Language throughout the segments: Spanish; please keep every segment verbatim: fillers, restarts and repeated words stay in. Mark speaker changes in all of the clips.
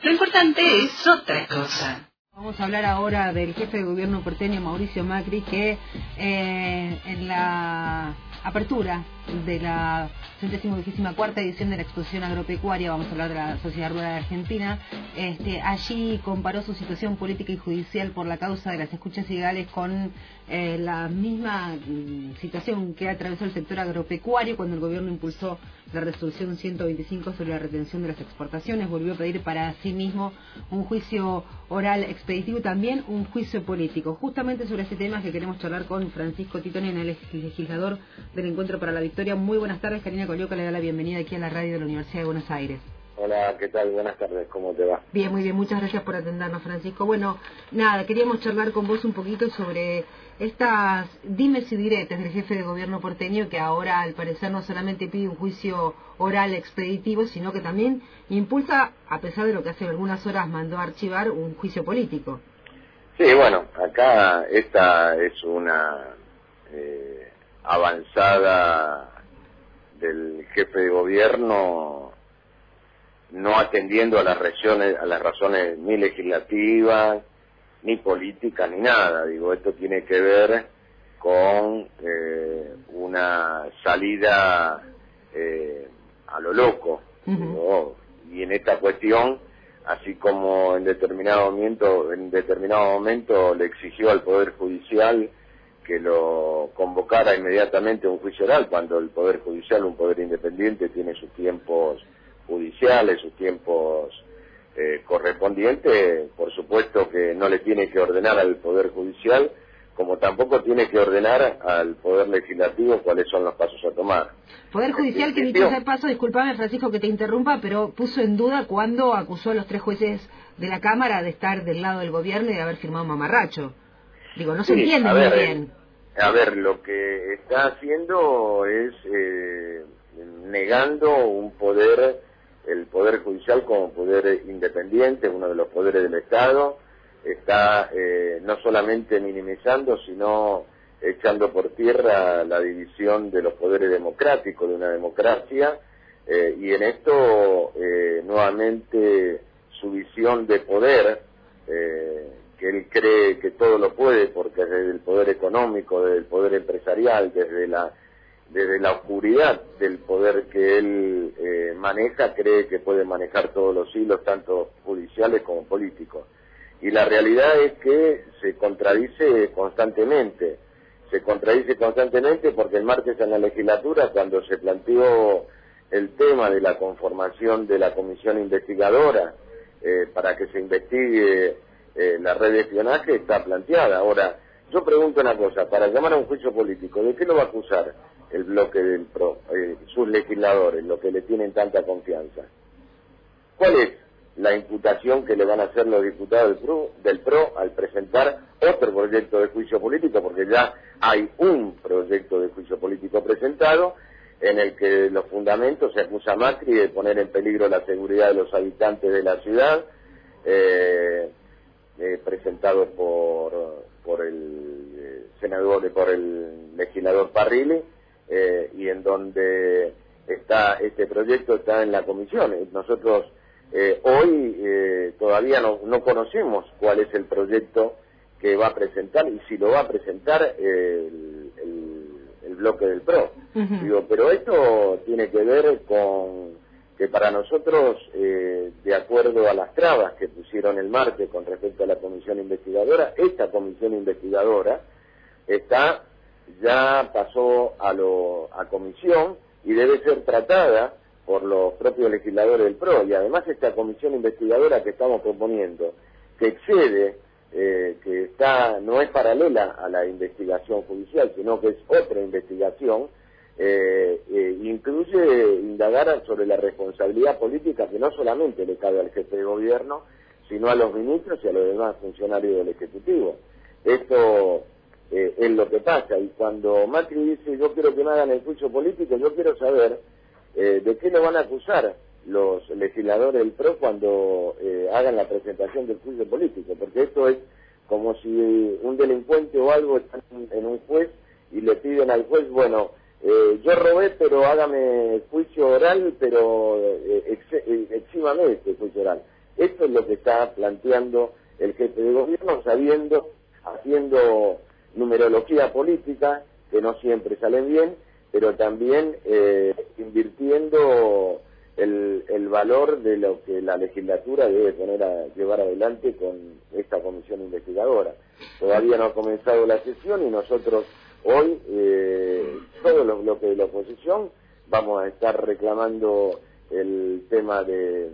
Speaker 1: Lo importante es otra cosa.
Speaker 2: Vamos a hablar ahora del jefe de gobierno porteño, Mauricio Macri, que eh, en la apertura de la centésimo vigésima cuarta edición de la exposición agropecuaria, vamos a hablar de la Sociedad Rural Argentina, este, allí comparó su situación política y judicial por la causa de las escuchas ilegales con eh, la misma mm, situación que atravesó el sector agropecuario cuando el gobierno impulsó la resolución ciento veinticinco sobre la retención de las exportaciones. Volvió a pedir para sí mismo un juicio oral expeditivo y también un juicio político. Justamente sobre ese tema que queremos charlar con Francisco Titonena, el legislador del Encuentro para la Victoria. Muy buenas tardes. Karina Colioca le da la bienvenida aquí a la radio de la Universidad de Buenos Aires.
Speaker 3: Hola, ¿qué tal? Buenas tardes, ¿cómo te va?
Speaker 2: Bien, muy bien, muchas gracias por atendernos, Francisco. Bueno, nada, queríamos charlar con vos un poquito sobre estas dimes y diretes del jefe de gobierno porteño, que ahora al parecer no solamente pide un juicio oral expeditivo, sino que también impulsa, a pesar de lo que hace algunas horas mandó a archivar, un juicio político.
Speaker 3: Sí, bueno, acá esta es una eh, avanzada del jefe de gobierno, no atendiendo a las razones, a las razones ni legislativas, ni políticas, ni nada. Digo, esto tiene que ver con eh, una salida eh, a lo loco. Uh-huh. Digo, y en esta cuestión, así como en determinado momento, en determinado momento le exigió al Poder Judicial que lo convocara inmediatamente a un juicio oral, cuando el Poder Judicial, un poder independiente, tiene sus tiempos judiciales, sus tiempos eh, correspondientes. Por supuesto que no le tiene que ordenar al Poder Judicial, como tampoco tiene que ordenar al Poder Legislativo cuáles son los pasos a tomar.
Speaker 2: Poder Judicial que, dicho sea paso, discúlpame Francisco que te interrumpa, pero puso en duda cuando acusó a los tres jueces de la Cámara de estar del lado del gobierno y de haber firmado mamarracho. Digo, no se sí, entiende muy
Speaker 3: ver,
Speaker 2: bien.
Speaker 3: A ver, lo que está haciendo es eh, negando un poder, el Poder Judicial como poder independiente, uno de los poderes del Estado. Está eh, no solamente minimizando, sino echando por tierra la división de los poderes democráticos de una democracia, eh, y en esto eh, nuevamente su visión de poder, eh, que él cree que todo lo puede, porque desde el poder económico, desde el poder empresarial, desde la desde la oscuridad del poder que él eh, maneja, cree que puede manejar todos los hilos, tanto judiciales como políticos. Y la realidad es que se contradice constantemente, se contradice constantemente porque el martes en la legislatura, cuando se planteó el tema de la conformación de la comisión investigadora eh, para que se investigue eh, la red de espionaje, está planteada. Ahora, yo pregunto una cosa, para llamar a un juicio político, ¿de qué lo va a acusar el bloque del P R O, eh, sus legisladores, los que le tienen tanta confianza? ¿Cuál es la imputación que le van a hacer los diputados del P R O, del P R O al presentar otro proyecto de juicio político? Porque ya hay un proyecto de juicio político presentado en el que los fundamentos se acusa a Macri de poner en peligro la seguridad de los habitantes de la ciudad, eh, eh, presentado por por el eh, senador, por el legislador Parrilli, eh, y en donde está este proyecto está en la comisión. Nosotros Eh, hoy eh, todavía no, no conocemos cuál es el proyecto que va a presentar y si lo va a presentar eh, el, el, el bloque del P R O. Uh-huh. Digo, pero esto tiene que ver con que para nosotros, eh, de acuerdo a las trabas que pusieron el martes con respecto a la comisión investigadora, esta comisión investigadora está ya pasó a, lo, a comisión y debe ser tratada por los propios legisladores del P R O, y además esta comisión investigadora que estamos proponiendo, que excede, eh, que está no es paralela a la investigación judicial, sino que es otra investigación, eh, eh, incluye indagar sobre la responsabilidad política que no solamente le cabe al jefe de gobierno, sino a los ministros y a los demás funcionarios del Ejecutivo. Esto eh, es lo que pasa, y cuando Macri dice yo quiero que me hagan el juicio político, yo quiero saber Eh, ¿de qué lo van a acusar los legisladores del P R O cuando eh, hagan la presentación del juicio político? Porque esto es como si un delincuente o algo está en un juez y le piden al juez, bueno, eh, yo robé, pero hágame juicio oral, pero eh, ex, eh, exímame este juicio oral. Esto es lo que está planteando el jefe de gobierno, sabiendo, haciendo numerología política, que no siempre salen bien, pero también eh, invirtiendo el, el valor de lo que la legislatura debe poner a llevar adelante con esta comisión investigadora. Todavía no ha comenzado la sesión y nosotros hoy, eh, todo lo, lo que de la oposición, vamos a estar reclamando el tema de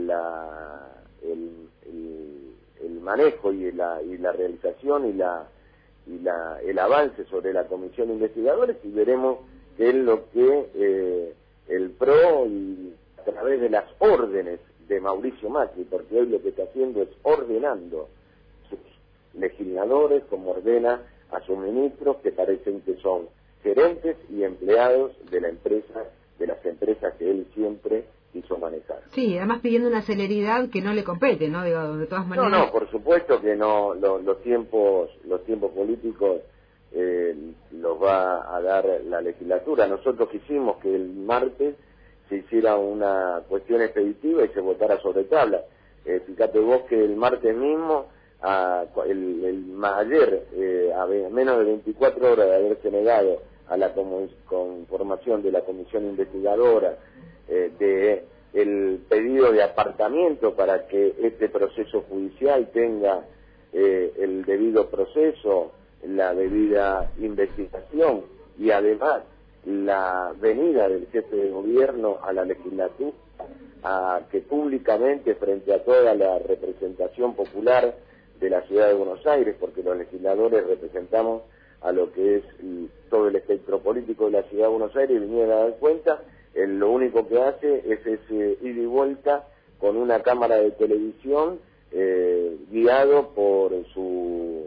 Speaker 3: la el, el, el manejo y la, y la realización y la y la, el avance sobre la comisión investigadora, y veremos qué es lo que eh, el P R O, y a través de las órdenes de Mauricio Macri, porque hoy lo que está haciendo es ordenando sus legisladores, como ordena a sus ministros, que parecen que son gerentes y empleados de la empresa, de las empresas que él siempre quiso manejar.
Speaker 2: Sí, además pidiendo una celeridad que no le compete, ¿no? Digo, de todas maneras.
Speaker 3: No, no, por supuesto que no, lo, los tiempos, los tiempos políticos eh, los va a dar la legislatura. Nosotros quisimos que el martes se hiciera una cuestión expeditiva y se votara sobre tabla. Eh, fíjate vos que el martes mismo, a, el, el, ayer, eh, a menos de veinticuatro horas de haberse negado a la conformación de la comisión investigadora, eh, de el pedido de apartamiento para que este proceso judicial tenga eh, el debido proceso, la debida investigación, y además la venida del jefe de gobierno a la legislatura, a que públicamente, frente a toda la representación popular de la ciudad de Buenos Aires, porque los legisladores representamos a lo que es todo el espectro político de la ciudad de Buenos Aires, viniera a dar cuenta, él lo único que hace es ese ida y vuelta con una cámara de televisión, eh, guiado por su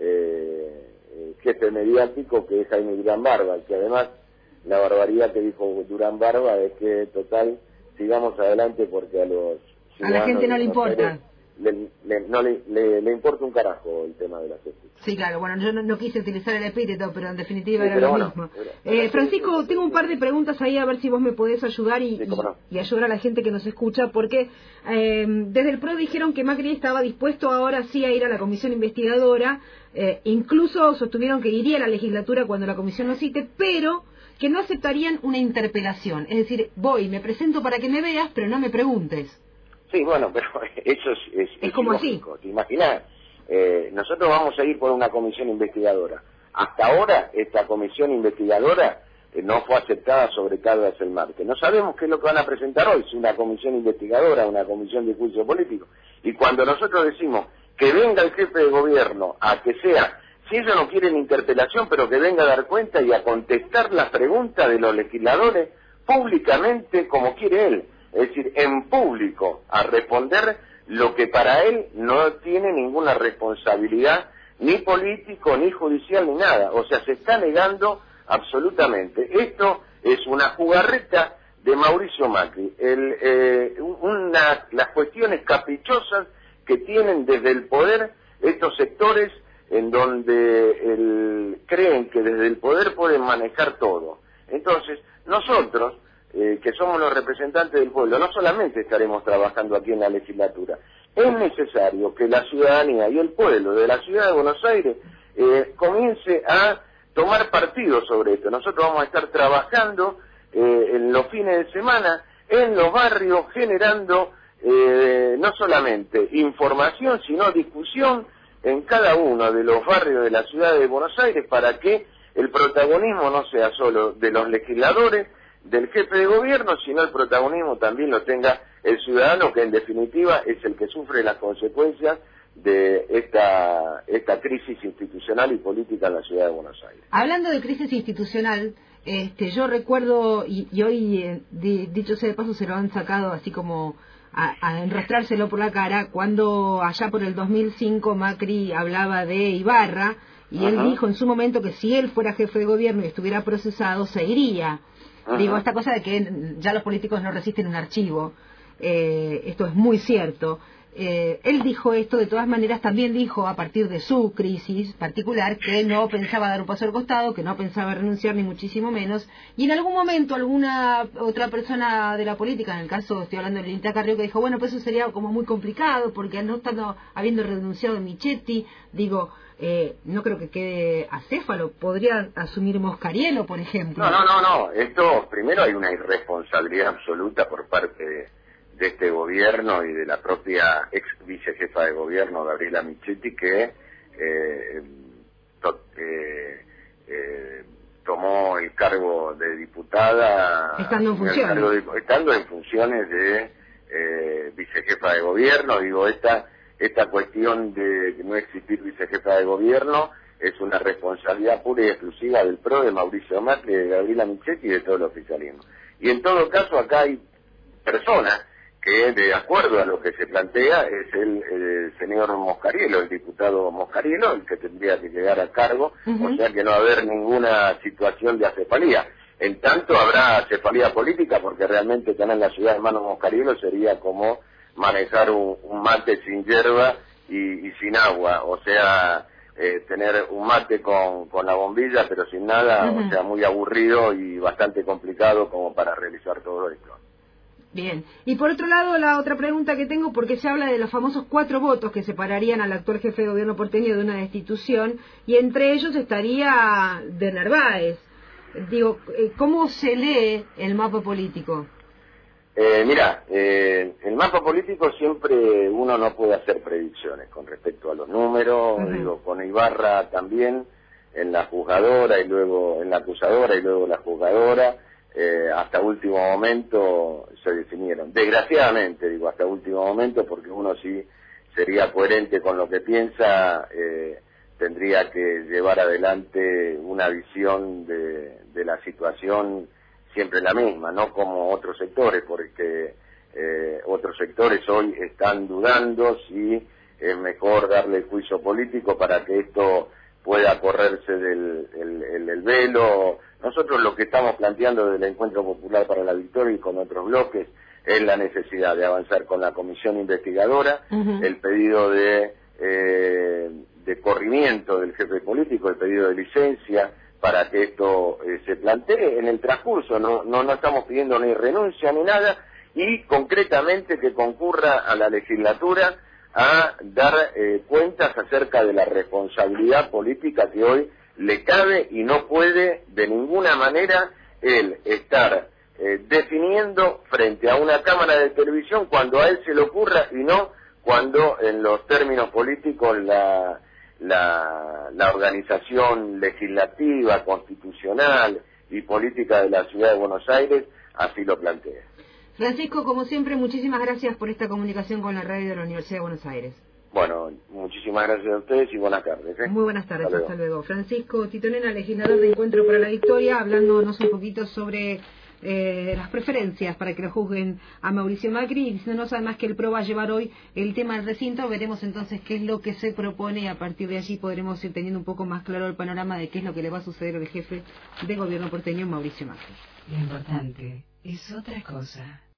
Speaker 3: eh, jefe mediático, que es Jaime Durán Barba, que además la barbaridad que dijo Durán Barba es que, total, sigamos adelante porque a los
Speaker 2: ciudadanos, a la gente no le importa.
Speaker 3: Aires, Le, le, no le, le, le importa un carajo el tema de la justicia.
Speaker 2: Sí, claro, bueno, yo no, no quise utilizar el epíteto, pero en definitiva
Speaker 3: sí,
Speaker 2: era lo
Speaker 3: bueno,
Speaker 2: mismo.
Speaker 3: Era,
Speaker 2: eh,
Speaker 3: era,
Speaker 2: Francisco,
Speaker 3: sí,
Speaker 2: tengo un par de preguntas ahí, a ver si vos me podés ayudar y,
Speaker 3: sí, no.
Speaker 2: y, y ayudar a la gente que nos escucha, porque eh, desde el P R O dijeron que Macri estaba dispuesto ahora sí a ir a la comisión investigadora, eh, incluso sostuvieron que iría a la legislatura cuando la comisión lo cite, pero que no aceptarían una interpelación, es decir, voy, me presento para que me veas, pero no me preguntes.
Speaker 3: Sí, bueno, pero eso es... Es,
Speaker 2: es, es como
Speaker 3: lógico,
Speaker 2: así.
Speaker 3: ¿Te imaginas? Eh, nosotros vamos a ir por una comisión investigadora. Hasta ahora, esta comisión investigadora eh, no fue aceptada sobre cargas el martes. No sabemos qué es lo que van a presentar hoy, si una comisión investigadora, una comisión de juicio político. Y cuando nosotros decimos que venga el jefe de gobierno a que sea, si ellos no quieren interpelación, pero que venga a dar cuenta y a contestar las preguntas de los legisladores públicamente como quiere él. Es decir, en público, a responder lo que para él no tiene ninguna responsabilidad, ni político, ni judicial, ni nada. O sea, se está negando absolutamente. Esto es una jugarreta de Mauricio Macri. El, eh, una, las cuestiones caprichosas que tienen desde el poder estos sectores en donde el, creen que desde el poder pueden manejar todo. Entonces, nosotros... Eh, que somos los representantes del pueblo, no solamente estaremos trabajando aquí en la legislatura, es necesario que la ciudadanía y el pueblo de la ciudad de Buenos Aires eh, comience a tomar partido sobre esto. Nosotros vamos a estar trabajando eh, en los fines de semana, en los barrios, generando eh, no solamente información, sino discusión en cada uno de los barrios de la ciudad de Buenos Aires, para que el protagonismo no sea solo de los legisladores, del jefe de gobierno, sino el protagonismo también lo tenga el ciudadano, que en definitiva es el que sufre las consecuencias de esta esta crisis institucional y política en la ciudad de Buenos Aires.
Speaker 2: Hablando de crisis institucional, este, yo recuerdo, y, y hoy, eh, di, dicho sea de paso, se lo han sacado así como a, a enrostrárselo por la cara, cuando allá por el dos mil cinco Macri hablaba de Ibarra, y Ajá. él dijo en su momento que si él fuera jefe de gobierno y estuviera procesado, se iría. Ajá. Digo, esta cosa de que ya los políticos no resisten un archivo, eh, esto es muy cierto, Eh, él dijo esto, de todas maneras también dijo, a partir de su crisis particular, que no pensaba dar un paso al costado, que no pensaba renunciar ni muchísimo menos, y en algún momento alguna otra persona de la política, en el caso estoy hablando de Lilita Carrió, que dijo, bueno, pues eso sería como muy complicado, porque no estando habiendo renunciado Michetti, digo, eh, no creo que quede acéfalo, podría asumir Moscariello, por ejemplo.
Speaker 3: No, no, no, no, esto, primero hay una irresponsabilidad absoluta por parte de de este gobierno y de la propia ex vicejefa de gobierno, Gabriela Michetti, que eh, to, eh, eh, tomó el cargo de diputada
Speaker 2: estando en funciones,
Speaker 3: de, estando en funciones de eh, vicejefa de gobierno. Digo, esta esta cuestión de no existir vicejefa de gobierno es una responsabilidad pura y exclusiva del P R O, de Mauricio Macri, de Gabriela Michetti y de todo el oficialismo. Y en todo caso acá hay personas que, de acuerdo a lo que se plantea, es el, el señor Moscariello, el diputado Moscariello, el que tendría que llegar a cargo, uh-huh. O sea que no va a haber ninguna situación de acefalía. En tanto habrá acefalía política, porque realmente tener la ciudad en manos Moscariello sería como manejar un, un mate sin hierba y, y sin agua, o sea, eh, tener un mate con, con la bombilla pero sin nada, uh-huh. O sea, muy aburrido y bastante complicado como para realizar todo esto.
Speaker 2: Bien, y por otro lado, la otra pregunta que tengo, porque se habla de los famosos cuatro votos que separarían al actual jefe de gobierno porteño de una destitución, y entre ellos estaría de Narváez. Digo, ¿cómo se lee el mapa político?
Speaker 3: Eh, mira, eh, el mapa político siempre uno no puede hacer predicciones con respecto a los números, uh-huh. Digo, con Ibarra también, en la juzgadora y luego en la acusadora y luego la juzgadora, Eh, hasta último momento se definieron. Desgraciadamente, digo, hasta último momento, porque uno sí sería coherente con lo que piensa, eh, tendría que llevar adelante una visión de, de la situación siempre la misma, no como otros sectores, porque eh, otros sectores hoy están dudando si es mejor darle el juicio político para que esto pueda correrse del el, el, el velo. Nosotros lo que estamos planteando del Encuentro Popular para la Victoria y con otros bloques es la necesidad de avanzar con la comisión investigadora, uh-huh. El pedido de, eh, de corrimiento del jefe político, el pedido de licencia para que esto eh, se plantee en el transcurso. No, no, no estamos pidiendo ni renuncia ni nada, y concretamente que concurra a la legislatura a dar eh, cuentas acerca de la responsabilidad política que hoy le cabe, y no puede de ninguna manera él estar eh, definiendo frente a una cámara de televisión cuando a él se le ocurra, y no cuando en los términos políticos la, la, la organización legislativa, constitucional y política de la Ciudad de Buenos Aires así lo plantea.
Speaker 2: Francisco, como siempre, muchísimas gracias por esta comunicación con la radio de la Universidad de Buenos Aires.
Speaker 3: Bueno, muchísimas gracias a ustedes y buenas tardes. ¿eh?
Speaker 2: Muy buenas tardes, hasta luego. Hasta luego. Francisco Titonena, legislador de Encuentro para la Victoria, hablándonos un poquito sobre eh, las preferencias para que lo juzguen a Mauricio Macri, y diciéndonos además que el P R O va a llevar hoy el tema del recinto. Veremos entonces qué es lo que se propone, y a partir de allí podremos ir teniendo un poco más claro el panorama de qué es lo que le va a suceder al jefe de gobierno porteño, Mauricio Macri.
Speaker 1: Lo importante es otra cosa.